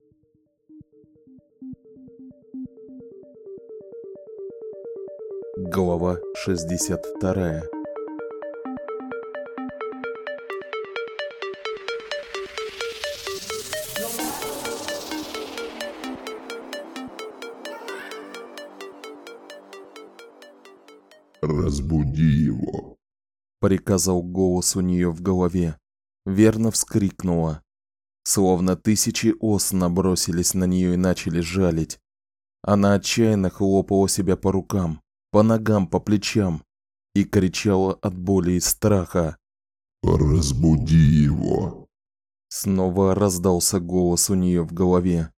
Глава 62. «Разбуди его», — приказал голос у нее в голове. Верна вскрикнула. Словно тысячи ос набросились на нее и начали жалить. Она отчаянно хлопала себя по рукам, по ногам, по плечам и кричала от боли и страха. «Разбуди его». Снова раздался голос у нее в голове.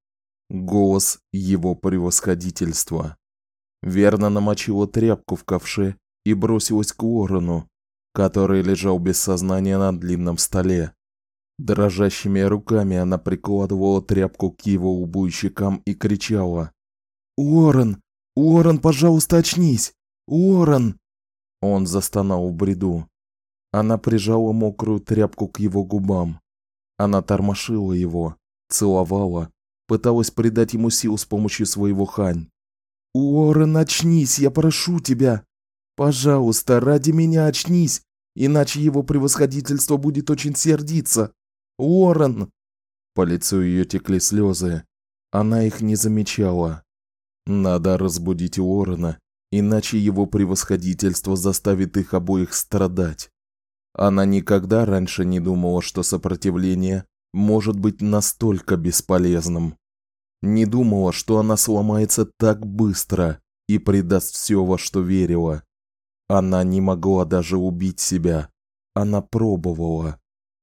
Голос его превосходительства. Верна намочила тряпку в ковше и бросилась к Уоррену, который лежал без сознания на длинном столе. Дрожащими руками она прикладывала тряпку к его лбу и щекам и кричала: «Уоррен! Уоррен, пожалуйста, очнись! Уоррен!» Он застонал в бреду. Она прижала мокрую тряпку к его губам. Она тормошила его, целовала, пыталась придать ему сил с помощью своего хань. «Уоррен, очнись, я прошу тебя! Пожалуйста, ради меня очнись, иначе его превосходительство будет очень сердиться! Уоррен!» По лицу ее текли слезы. Она их не замечала. Надо разбудить Уоррена, иначе его превосходительство заставит их обоих страдать. Она никогда раньше не думала, что сопротивление может быть настолько бесполезным. Не думала, что она сломается так быстро и предаст всё, во что верила. Она не могла даже убить себя. Она пробовала.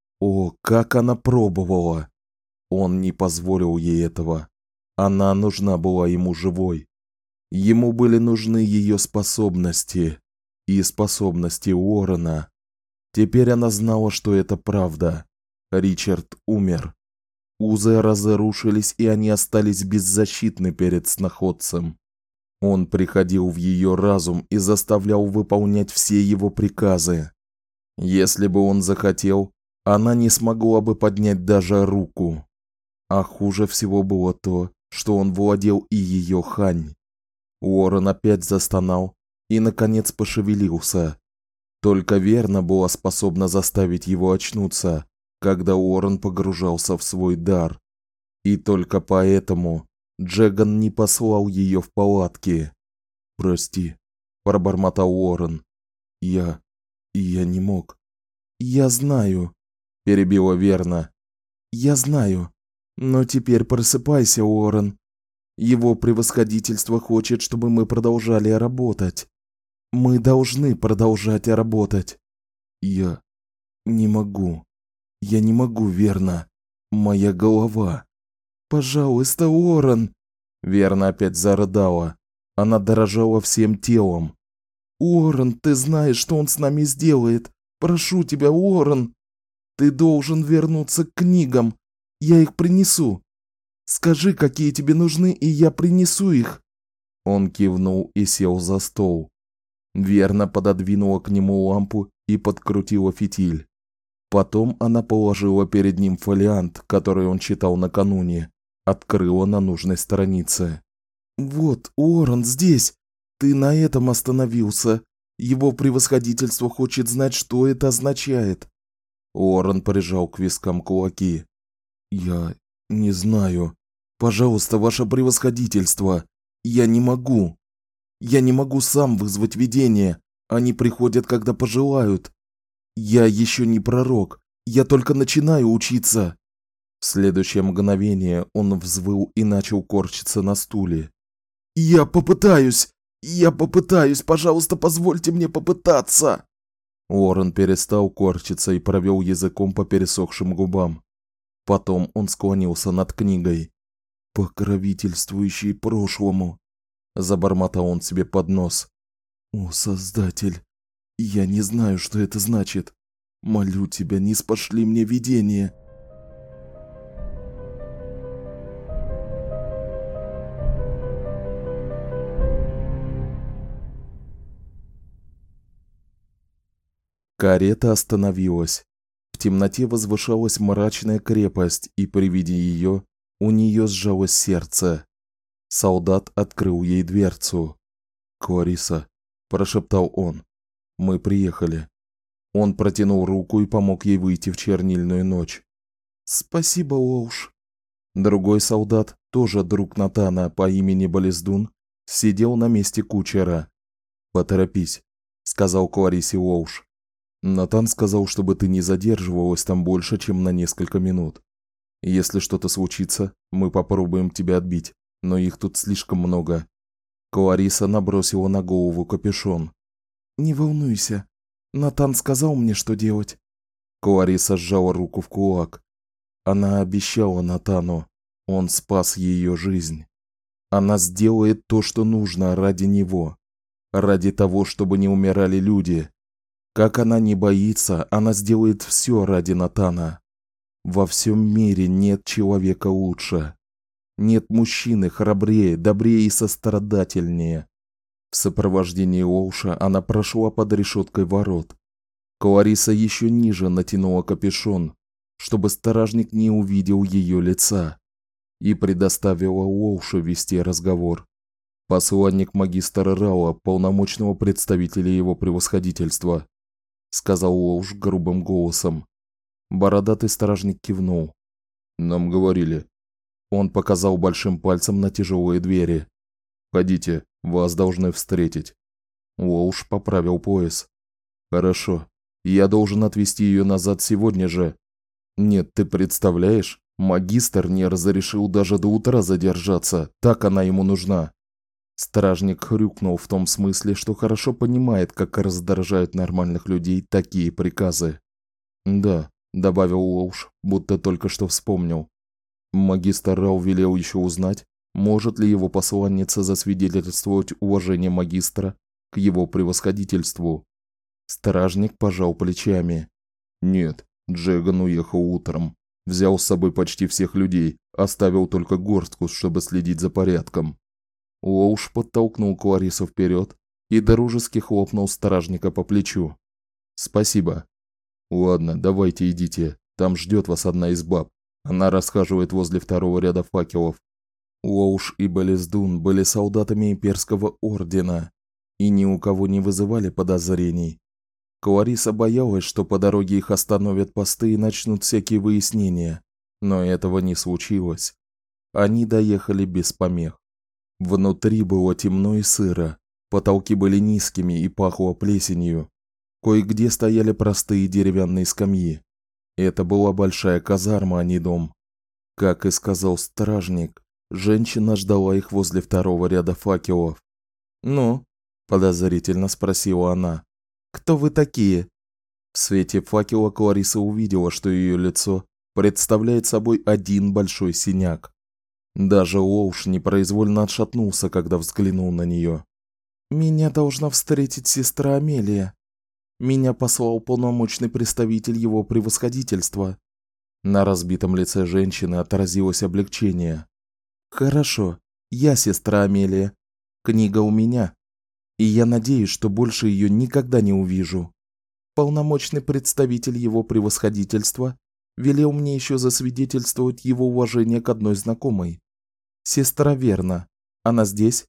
О, как она пробовала! Он не позволил ей этого. Она нужна была ему живой. Ему были нужны ее способности и способности Уоррена. Теперь она знала, что это правда. Ричард умер. Узы разрушились, и они остались беззащитны перед сноходцем. Он приходил в ее разум и заставлял выполнять все его приказы. Если бы он захотел, она не смогла бы поднять даже руку. А хуже всего было то, что он владел и ее хань. Уоррен опять застонал и наконец пошевелился. Только Верна была способна заставить его очнуться, когда Уоррен погружался в свой дар. И только поэтому Джеган не послал ее в палатки. «Прости», — пробормотал Уоррен. Я не мог». «Я знаю», — перебила Верна. «Я знаю. Но теперь просыпайся, Уоррен. Его превосходительство хочет, чтобы мы продолжали работать. Мы должны продолжать работать». «Я не могу. Я не могу, Верна. Моя голова». «Пожалуйста, Уоррен!» Верна опять зарыдала. Она дрожала всем телом. «Уоррен, ты знаешь, что он с нами сделает. Прошу тебя, Уоррен. Ты должен вернуться к книгам. Я их принесу. Скажи, какие тебе нужны, и я принесу их». Он кивнул и сел за стол. Верна пододвинула к нему лампу и подкрутила фитиль. Потом она положила перед ним фолиант, который он читал накануне, открыла на нужной странице. «Вот, Уоррен, здесь. Ты на этом остановился. Его превосходительство хочет знать, что это означает». Уоррен прижал к вискам кулаки. «Я не знаю. Пожалуйста, ваше превосходительство. Я не могу. Я не могу сам вызвать видение. Они приходят, когда пожелают. Я еще не пророк. Я только начинаю учиться». В следующее мгновение он взвыл и начал корчиться на стуле. «Я попытаюсь! Я попытаюсь! Пожалуйста, позвольте мне попытаться!» Уоррен перестал корчиться и провел языком по пересохшим губам. Потом он склонился над книгой. «Покровительствующий прошлому», — забормотал он себе под нос. «О, Создатель, я не знаю, что это значит. Молю тебя, не спошли мне видение». Карета остановилась. В темноте возвышалась мрачная крепость, и при виде ее У нее сжалось сердце. Солдат открыл ей дверцу. «Клариса», – прошептал он, – «мы приехали». Он протянул руку и помог ей выйти в чернильную ночь. «Спасибо, Оуш». Другой солдат, тоже друг Натана по имени Болездун, сидел на месте кучера. «Поторопись», – сказал Кларисе Оуш. «Натан сказал, чтобы ты не задерживалась там больше, чем на несколько минут. Если что-то случится, мы попробуем тебя отбить, но их тут слишком много». Клариса набросила на голову капюшон. «Не волнуйся. Натан сказал мне, что делать». Клариса сжала руку в кулак. Она обещала Натану. Он спас ее жизнь. Она сделает то, что нужно ради него. Ради того, чтобы не умирали люди. Как она не боится, она сделает все ради Натана. Во всем мире нет человека лучше. Нет мужчины храбрее, добрее и сострадательнее. В сопровождении Оуша она прошла под решеткой ворот. Клариса еще ниже натянула капюшон, чтобы стражник не увидел ее лица, и предоставила Оушу вести разговор. «Посланник магистра Рауа, полномочного представителя его превосходительства», – сказал Оуш грубым голосом. Бородатый стражник кивнул. «Нам говорили». Он показал большим пальцем на тяжелые двери. «Ходите, вас должны встретить». Оуш поправил пояс. «Хорошо. Я должен отвезти ее назад сегодня же». «Нет, ты представляешь, магистр не разрешил даже до утра задержаться, так она ему нужна». Стражник хрюкнул в том смысле, что хорошо понимает, как раздражают нормальных людей такие приказы. «Да», – добавил Оуш, будто только что вспомнил. Магистр Рау велел еще узнать, может ли его посланница засвидетельствовать уважение магистра к его превосходительству. Стражник пожал плечами. «Нет, Джеган уехал утром. Взял с собой почти всех людей, оставил только горстку, чтобы следить за порядком». Оуш подтолкнул Кларису вперед и дружески хлопнул стражника по плечу. «Спасибо». «Ладно, давайте идите, там ждет вас одна из баб. Она расхаживает возле второго ряда факелов». Оуш и Болездун были солдатами имперского ордена и ни у кого не вызывали подозрений. Клариса боялась, что по дороге их остановят посты и начнут всякие выяснения, но этого не случилось. Они доехали без помех. Внутри было темно и сыро, потолки были низкими и пахло плесенью. Кое-где стояли простые деревянные скамьи. Это была большая казарма, а не дом. Как и сказал стражник, женщина ждала их возле второго ряда факелов. «Ну?» – подозрительно спросила она. «Кто вы такие?» В свете факела Клариса увидела, что ее лицо представляет собой один большой синяк. Даже Оуш непроизвольно отшатнулся, когда взглянул на нее. «Меня должна встретить сестра Амелия. Меня послал полномочный представитель его превосходительства». На разбитом лице женщины отразилось облегчение. «Хорошо, я сестра Амелия. Книга у меня. И я надеюсь, что больше ее никогда не увижу. Полномочный представитель его превосходительства велел мне еще засвидетельствовать его уважение к одной знакомой. Сестра Верна. Она здесь?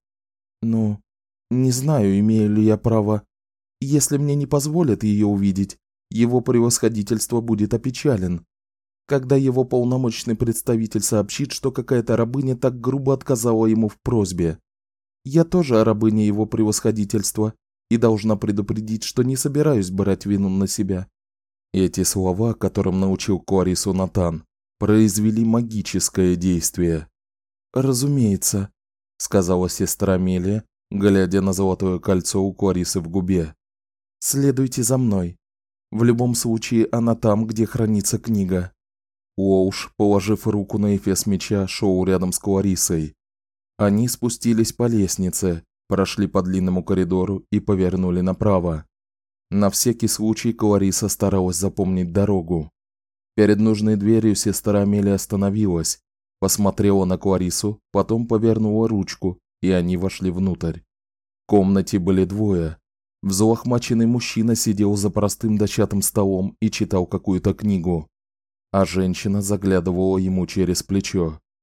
Ну, не знаю, имею ли я право. Если мне не позволят ее увидеть, его превосходительство будет опечален. Когда его полномочный представитель сообщит, что какая-то рабыня так грубо отказала ему в просьбе. Я тоже рабыня его превосходительства и должна предупредить, что не собираюсь брать вину на себя». Эти слова, которым научил Кларису Натан, произвели магическое действие. «Разумеется», – сказала сестра Амелия, глядя на золотое кольцо у Кларисы в губе. «Следуйте за мной. В любом случае она там, где хранится книга». Оуш, положив руку на эфес меча, шел рядом с Кларисой. Они спустились по лестнице, прошли по длинному коридору и повернули направо. На всякий случай Клариса старалась запомнить дорогу. Перед нужной дверью сестра Амелия остановилась, посмотрела на Кларису, потом повернула ручку, и они вошли внутрь. В комнате были двое. Взлохмаченный мужчина сидел за простым дощатым столом и читал какую-то книгу, а женщина заглядывала ему через плечо.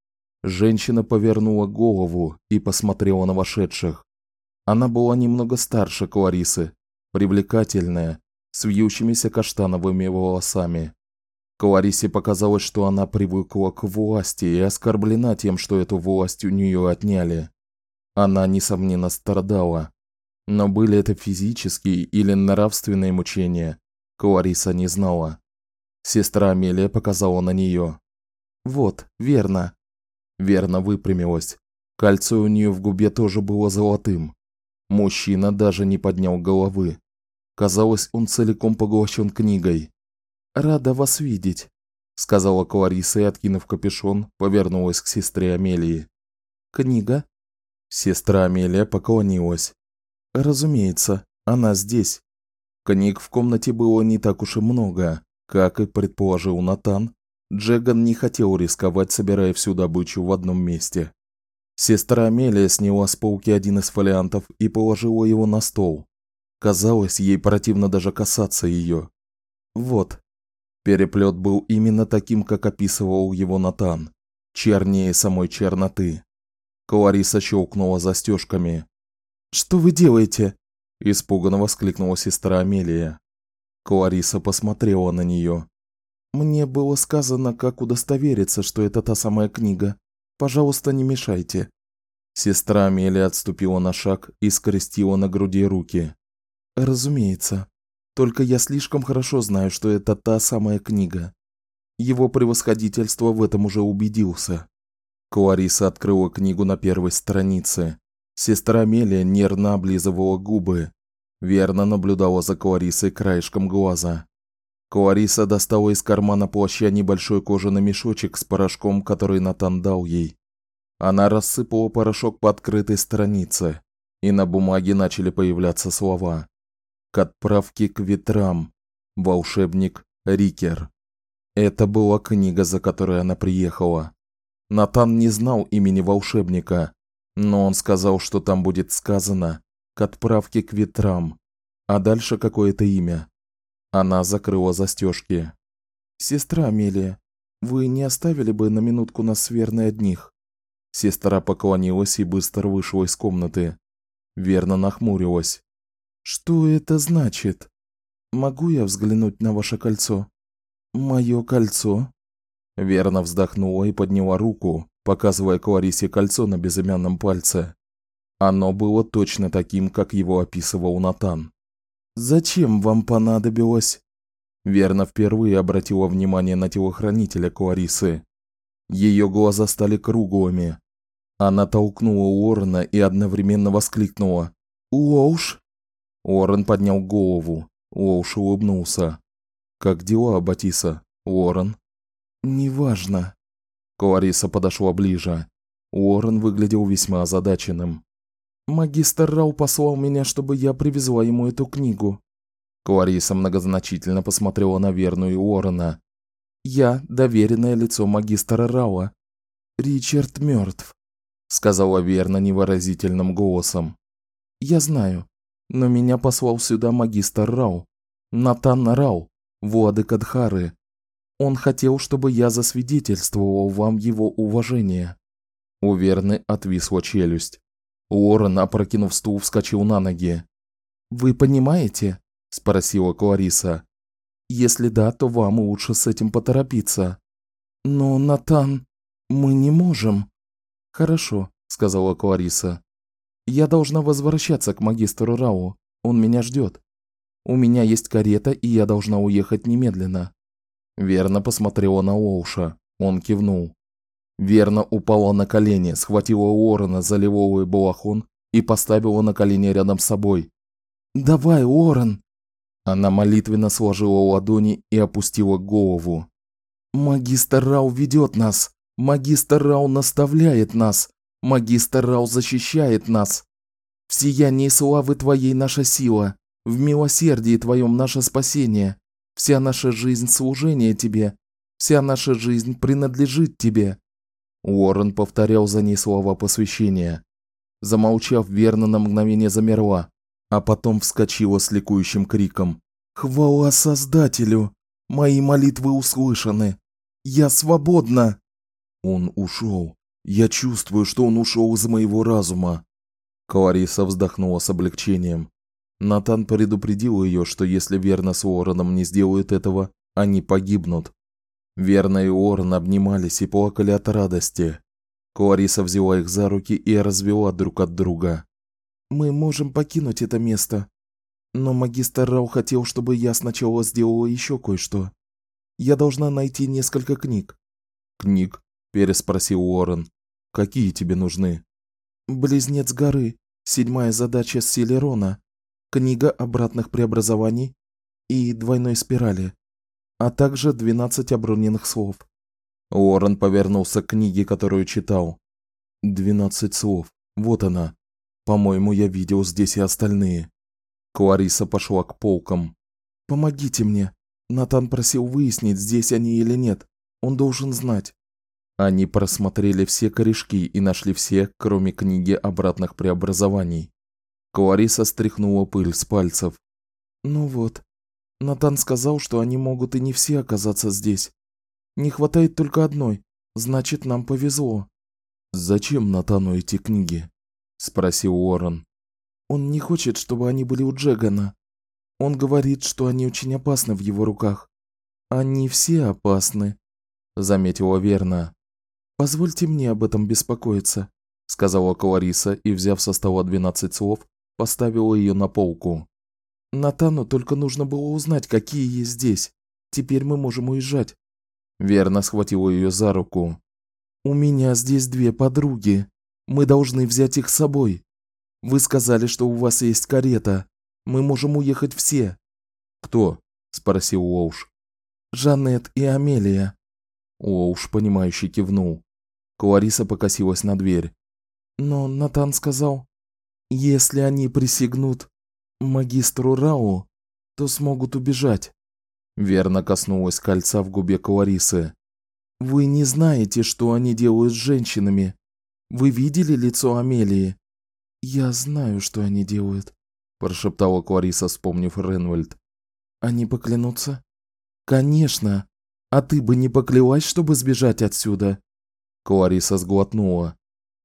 Женщина повернула голову и посмотрела на вошедших. Она была немного старше Кларисы, привлекательная, с вьющимися каштановыми волосами. Кларисе показалось, что она привыкла к власти и оскорблена тем, что эту власть у нее отняли. Она, несомненно, страдала. Но были это физические или нравственные мучения, Клариса не знала. Сестра Амелия показала на нее. «Вот, верно». Верно выпрямилась. Кольцо у нее в губе тоже было золотым. Мужчина даже не поднял головы. Казалось, он целиком поглощен книгой. «Рада вас видеть», – сказала Клариса и, откинув капюшон, повернулась к сестре Амелии. «Книга?» Сестра Амелия поклонилась. «Разумеется, она здесь». Книг в комнате было не так уж и много. Как и предположил Натан, Джеган не хотел рисковать, собирая всю добычу в одном месте. Сестра Амелия сняла с полки один из фолиантов и положила его на стол. Казалось, ей противно даже касаться ее. Вот. Переплет был именно таким, как описывал его Натан, чернее самой черноты. Клариса щелкнула застежками. «Что вы делаете?» – испуганно воскликнула сестра Амелия. Клариса посмотрела на нее. «Мне было сказано, как удостовериться, что это та самая книга. Пожалуйста, не мешайте». Сестра Амелия отступила на шаг и скрестила на груди руки. «Разумеется. Только я слишком хорошо знаю, что это та самая книга. Его превосходительство в этом уже убедился». Клариса открыла книгу на первой странице. Сестра Амелия нервно облизывала губы. Верно наблюдала за Кларисой краешком глаза. Клариса достала из кармана плаща небольшой кожаный мешочек с порошком, который Натан дал ей. Она рассыпала порошок по открытой странице, и на бумаге начали появляться слова. «К отправке к ветрам. Волшебник Рикер». Это была книга, за которой она приехала. Натан не знал имени волшебника, но он сказал, что там будет сказано «К отправке к ветрам», а дальше какое-то имя. Она закрыла застежки. «Сестра Амелия, вы не оставили бы на минутку нас с Верной одних?» Сестра поклонилась и быстро вышла из комнаты. Верна нахмурилась. «Что это значит? Могу я взглянуть на ваше кольцо?» «Мое кольцо?» Верна вздохнула и подняла руку, показывая Кларисе кольцо на безымянном пальце. Оно было точно таким, как его описывал Натан. «Зачем вам понадобилось?» Верна впервые обратила внимание на телохранителя Кларисы. Ее глаза стали круглыми. Она толкнула Уоррена и одновременно воскликнула: «Уоуш!» Уоррен поднял голову. Уоуш улыбнулся. «Как дела, Батиса, Уоррен?» «Неважно». Клариса подошла ближе. Уоррен выглядел весьма озадаченным. «Магистр Рау послал меня, чтобы я привезла ему эту книгу». Клариса многозначительно посмотрела на Верну и Уоррена. «Я доверенное лицо магистра Рауа. Ричард мертв», — сказала Верна невыразительным голосом. «Я знаю, но меня послал сюда магистр Рау, Натан Рау, владыка Дхары. Он хотел, чтобы я засвидетельствовал вам его уважение». У Верны отвисла челюсть. Уоррен, опрокинув стул, вскочил на ноги. «Вы понимаете?» – спросила Клариса. «Если да, то вам лучше с этим поторопиться». «Но, Натан, мы не можем». «Хорошо», – сказала Клариса. «Я должна возвращаться к магистру Рау. Он меня ждет. У меня есть карета, и я должна уехать немедленно». Верна посмотрела на Уоуша. Он кивнул. Верна упала на колени, схватила Уоррена за лиловый балахон и поставила на колени рядом с собой. «Давай, Уоррен!» Она молитвенно сложила ладони и опустила голову. «Магистр Рау ведет нас! Магистр Рау наставляет нас! Магистр Рау защищает нас! В сиянии славы Твоей наша сила, в милосердии Твоем наше спасение, вся наша жизнь служение Тебе, вся наша жизнь принадлежит Тебе». Уоррен повторял за ней слова посвящения. Замолчав, Верна на мгновение замерла, а потом вскочила с ликующим криком: «Хвала Создателю! Мои молитвы услышаны! Я свободна!» Он ушел. Я чувствую, что он ушел из моего разума. Клариса вздохнула с облегчением. Натан предупредил ее, что если Верна с Уорреном не сделают этого, они погибнут. Верна и Уоррен обнимались и плакали от радости. Клариса взяла их за руки и развела друг от друга. «Мы можем покинуть это место. Но магистр Рау хотел, чтобы я сначала сделала еще кое-что. Я должна найти несколько книг». «Книг?» – переспросил Уоррен. «Какие тебе нужны?» «Близнец горы. 7-я задача Селерона. Книга обратных преобразований и двойной спирали. А также 12 оброненных слов». Уоррен повернулся к книге, которую читал. 12 слов. Вот она. По-моему, я видел здесь и остальные. Клариса пошла к полкам. «Помогите мне. Натан просил выяснить, здесь они или нет. Он должен знать». Они просмотрели все корешки и нашли все, кроме книги обратных преобразований. Клариса стряхнула пыль с пальцев. «Ну вот. Натан сказал, что они могут и не все оказаться здесь. Не хватает только одной. Значит, нам повезло». «Зачем Натану эти книги?» – спросил Уоррен. «Он не хочет, чтобы они были у Джегана. Он говорит, что они очень опасны в его руках». «Они все опасны», – заметила Верна. «Позвольте мне об этом беспокоиться», – сказала Клариса и, взяв со стола 12 слов, поставила ее на полку. «Натану только нужно было узнать, какие есть здесь. Теперь мы можем уезжать». Верна схватила ее за руку. «У меня здесь 2 подруги. Мы должны взять их с собой. Вы сказали, что у вас есть карета. Мы можем уехать все». «Кто?» – спросил Уолш. «Жанет и Амелия». Уолш, понимающе кивнул. Клариса покосилась на дверь. «Но Натан сказал, если они присягнут магистру Рау, то смогут убежать». Верна коснулась кольца в губе Кларисы. «Вы не знаете, что они делают с женщинами. Вы видели лицо Амелии?» «Я знаю, что они делают», – прошептала Клариса, вспомнив Ренвальд. «Они поклянутся?» «Конечно. А ты бы не поклялась, чтобы сбежать отсюда?» Клариса сглотнула.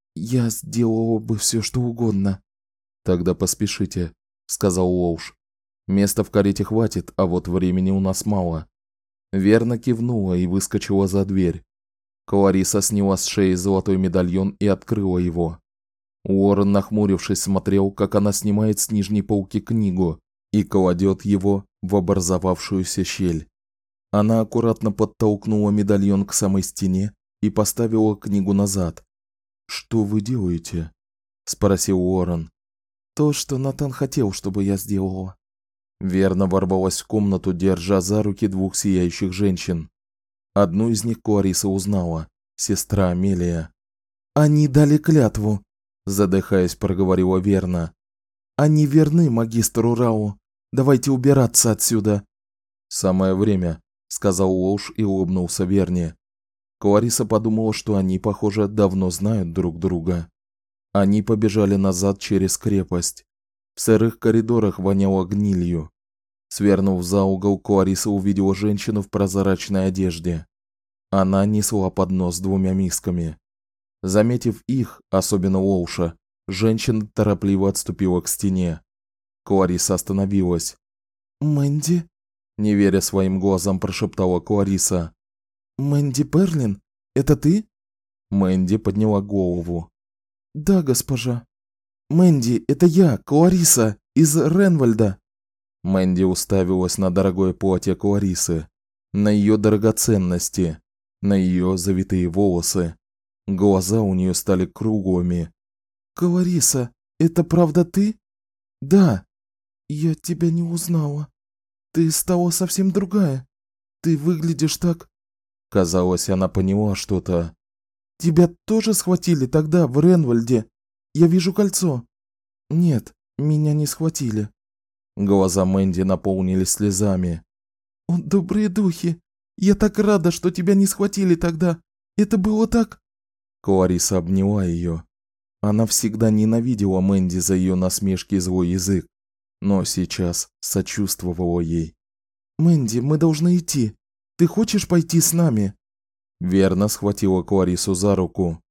«Я сделала бы все, что угодно». «Тогда поспешите», – сказал Уолш. «Места в карете хватит, а вот времени у нас мало». Верна кивнула и выскочила за дверь. Клариса сняла с шеи золотой медальон и открыла его. Уоррен, нахмурившись, смотрел, как она снимает с нижней полки книгу и кладет его в образовавшуюся щель. Она аккуратно подтолкнула медальон к самой стене и поставила книгу назад. «Что вы делаете?» – спросил Уоррен. «То, что Натан хотел, чтобы я сделала». Верна ворвалась в комнату, держа за руки 2 сияющих женщин. Одну из них Клариса узнала – сестра Амелия. «Они дали клятву», – задыхаясь, проговорила Верна. «Они верны магистру Рау. Давайте убираться отсюда». «Самое время», – сказал Уолш и улыбнулся Верне. Клариса подумала, что они, похоже, давно знают друг друга. Они побежали назад через крепость. В сырых коридорах воняло гнилью. Свернув за угол, Клариса увидела женщину в прозрачной одежде. Она несла поднос с 2 мисками. Заметив их, особенно Уолша, женщина торопливо отступила к стене. Клариса остановилась. «Мэнди?» – не веря своим глазам, прошептала Клариса. «Мэнди Перлин? Это ты?» Мэнди подняла голову. «Да, госпожа». «Мэнди, это я, Клариса, из Ренвальда». Мэнди уставилась на дорогое платье Кларисы, на ее драгоценности, на ее завитые волосы. Глаза у нее стали круглыми. «Клариса, это правда ты?» «Да». «Я тебя не узнала. Ты стала совсем другая. Ты выглядишь так...» Казалось, она поняла что-то. «Тебя тоже схватили тогда в Ренвальде? Я вижу кольцо». «Нет, меня не схватили». Глаза Мэнди наполнились слезами. «О, добрые духи! Я так рада, что тебя не схватили тогда. Это было так...» Клариса обняла ее. Она всегда ненавидела Мэнди за ее насмешки и злой язык, но сейчас сочувствовала ей. «Мэнди, мы должны идти. Ты хочешь пойти с нами?» Верна схватила Кларису за руку.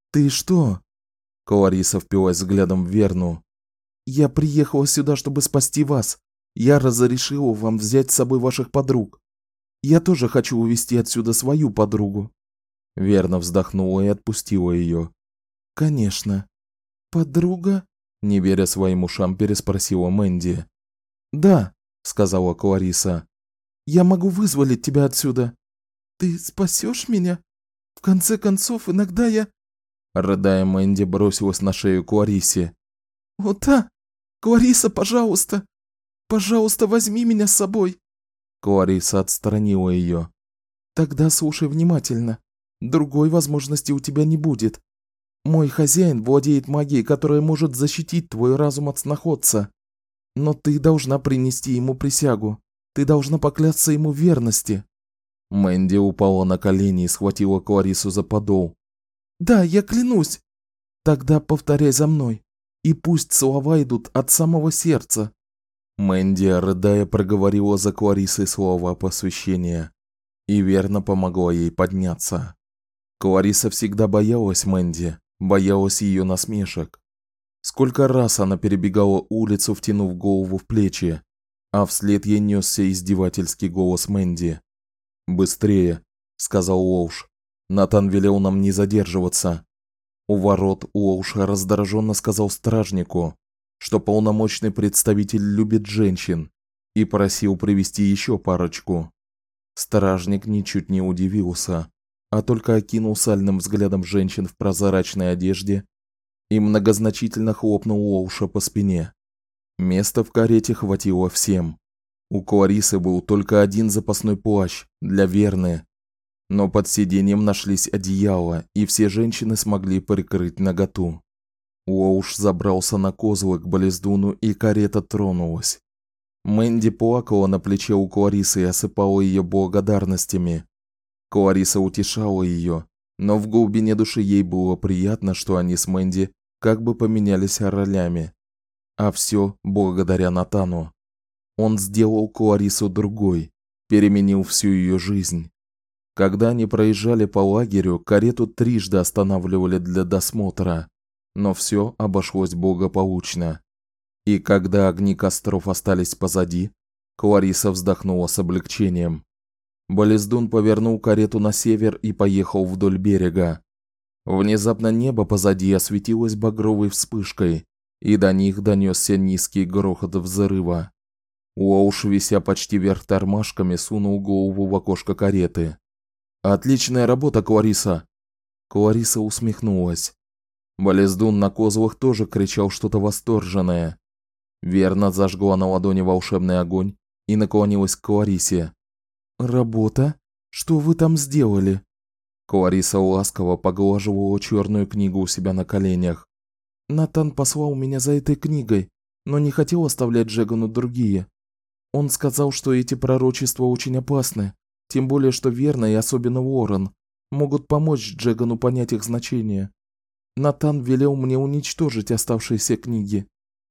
«Ты что?» Клариса впилась взглядом в Верну. «Я приехала сюда, чтобы спасти вас. Я разрешила вам взять с собой ваших подруг. Я тоже хочу увезти отсюда свою подругу». Верна вздохнула и отпустила ее. «Конечно». «Подруга?» – не веря своим ушам, переспросила Мэнди. «Да», – сказала Клариса. «Я могу вызволить тебя отсюда». «Ты спасешь меня? В конце концов, иногда я...» Рыдая, Мэнди бросилась на шею Кларисе. «О да! Клариса, пожалуйста! Пожалуйста, возьми меня с собой!» Клариса отстранила ее. «Тогда слушай внимательно. Другой возможности у тебя не будет. Мой хозяин владеет магией, которая может защитить твой разум от сноходца. Но ты должна принести ему присягу. Ты должна поклясться ему в верности». Мэнди упала на колени и схватила Кларису за подол. «Да, я клянусь!» «Тогда повторяй за мной, и пусть слова идут от самого сердца». Мэнди, рыдая, проговорила за Кларисой слова посвящения, и верно помогла ей подняться. Клариса всегда боялась Мэнди, боялась ее насмешек. Сколько раз она перебегала улицу, втянув голову в плечи, а вслед ей несся издевательский голос Мэнди. «Быстрее», – сказал Уолш. «Натан велел нам не задерживаться». У ворот Уолш раздраженно сказал стражнику, что полномочный представитель любит женщин, и просил привести еще парочку. Стражник ничуть не удивился, а только окинул сальным взглядом женщин в прозрачной одежде и многозначительно хлопнул Уолша по спине. Места в карете хватило всем. У Кларисы был только один запасной плащ для Верны, но под сиденьем нашлись одеяла, и все женщины смогли прикрыть наготу. Уолш забрался на козлы к Болездуну, и карета тронулась. Мэнди плакала на плече у Кларисы и осыпала ее благодарностями. Клариса утешала ее, но в глубине души ей было приятно, что они с Мэнди как бы поменялись ролями. А все благодаря Натану. Он сделал Кларису другой, переменил всю ее жизнь. Когда они проезжали по лагерю, карету трижды останавливали для досмотра, но все обошлось благополучно. И когда огни костров остались позади, Клариса вздохнула с облегчением. Болездун повернул карету на север и поехал вдоль берега. Внезапно небо позади осветилось багровой вспышкой, и до них донесся низкий грохот взрыва. Уолш, вися почти вверх тормашками, сунул голову в окошко кареты. «Отличная работа, Клариса!» Клариса усмехнулась. Болездун на козлах тоже кричал что-то восторженное. Верна зажгла на ладони волшебный огонь и наклонилась к Кларисе. «Работа? Что вы там сделали?» Клариса ласково поглаживала черную книгу у себя на коленях. «Натан послал меня за этой книгой, но не хотел оставлять Джегану другие. Он сказал, что эти пророчества очень опасны, тем более, что Верна и особенно Уоррен могут помочь Джегану понять их значение. Натан велел мне уничтожить оставшиеся книги».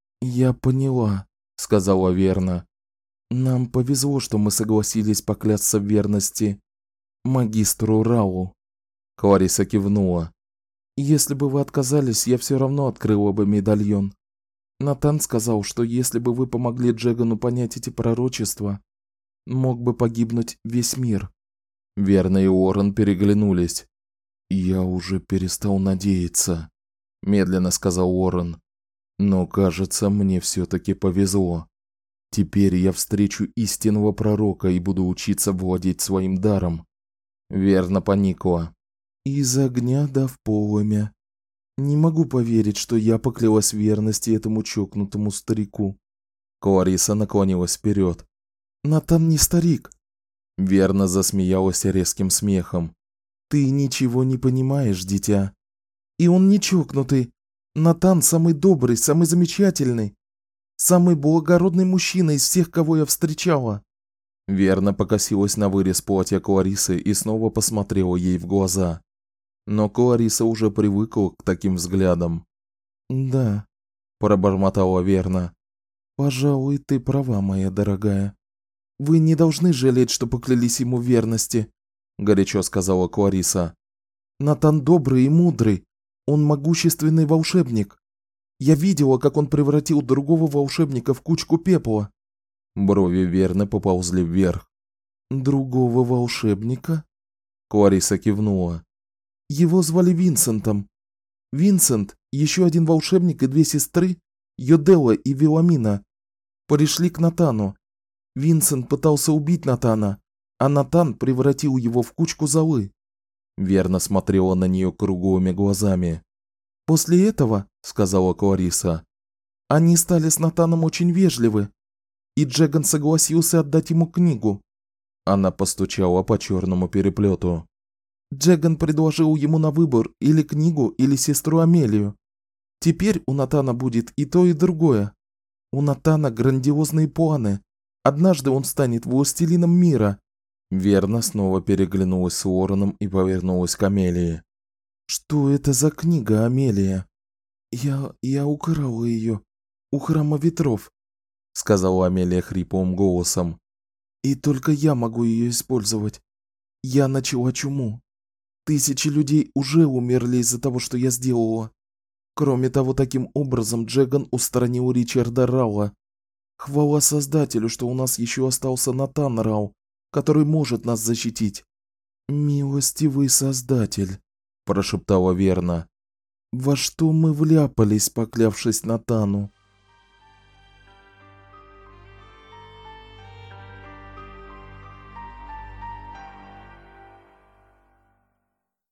«Я поняла», – сказала Верна. «Нам повезло, что мы согласились поклясться в верности магистру Рау». Клариса кивнула. «Если бы вы отказались, я все равно открыла бы медальон. Натан сказал, что если бы вы помогли Джегану понять эти пророчества, мог бы погибнуть весь мир». Верна и Уоррен переглянулись. «Я уже перестал надеяться», – медленно сказал Уоррен. «Но, кажется, мне все-таки повезло. Теперь я встречу истинного пророка и буду учиться владеть своим даром». Верна поникла. «Из огня да в полымя. Не могу поверить, что я поклялась верности этому чокнутому старику». Клариса наклонилась вперед. «Натан не старик». Верна засмеялась резким смехом. «Ты ничего не понимаешь, дитя. И он не чокнутый. Натан самый добрый, самый замечательный, самый благородный мужчина из всех, кого я встречала». Верна покосилась на вырез платья Кларисы и снова посмотрела ей в глаза. Но Клариса уже привыкла к таким взглядам. «Да», – пробормотала Верна. «Пожалуй, ты права, моя дорогая. Вы не должны жалеть, что поклялись ему в верности», – горячо сказала Клариса. «Натан добрый и мудрый. Он могущественный волшебник. Я видела, как он превратил другого волшебника в кучку пепла». Брови Верны поползли вверх. «Другого волшебника?» Клариса кивнула. «Его звали Винсентом. Винсент, еще один волшебник и две сестры, Йоделла и Виламина, пришли к Натану. Винсент пытался убить Натана, а Натан превратил его в кучку золы». Верна смотрела на нее круглыми глазами. «После этого, — сказала Клариса, — они стали с Натаном очень вежливы, и Джеган согласился отдать ему книгу». Она постучала по черному переплету. Джеган предложил ему на выбор или книгу, или сестру Амелию. Теперь у Натана будет и то, и другое. У Натана грандиозные планы. Однажды он станет властелином мира». Верна снова переглянулась с Уорреном и повернулась к Амелии. «Что это за книга, Амелия?» Я украла ее у Храма Ветров», — сказала Амелия хриплым голосом. «И только я могу ее использовать. Я начала чуму. 1000 людей уже умерли из-за того, что я сделала. Кроме того, таким образом Джеган устранил Ричарда Рауа. Хвала Создателю, что у нас еще остался Натан Рау, который может нас защитить». «Милостивый Создатель», – прошептала Верна. «Во что мы вляпались, поклявшись Натану?»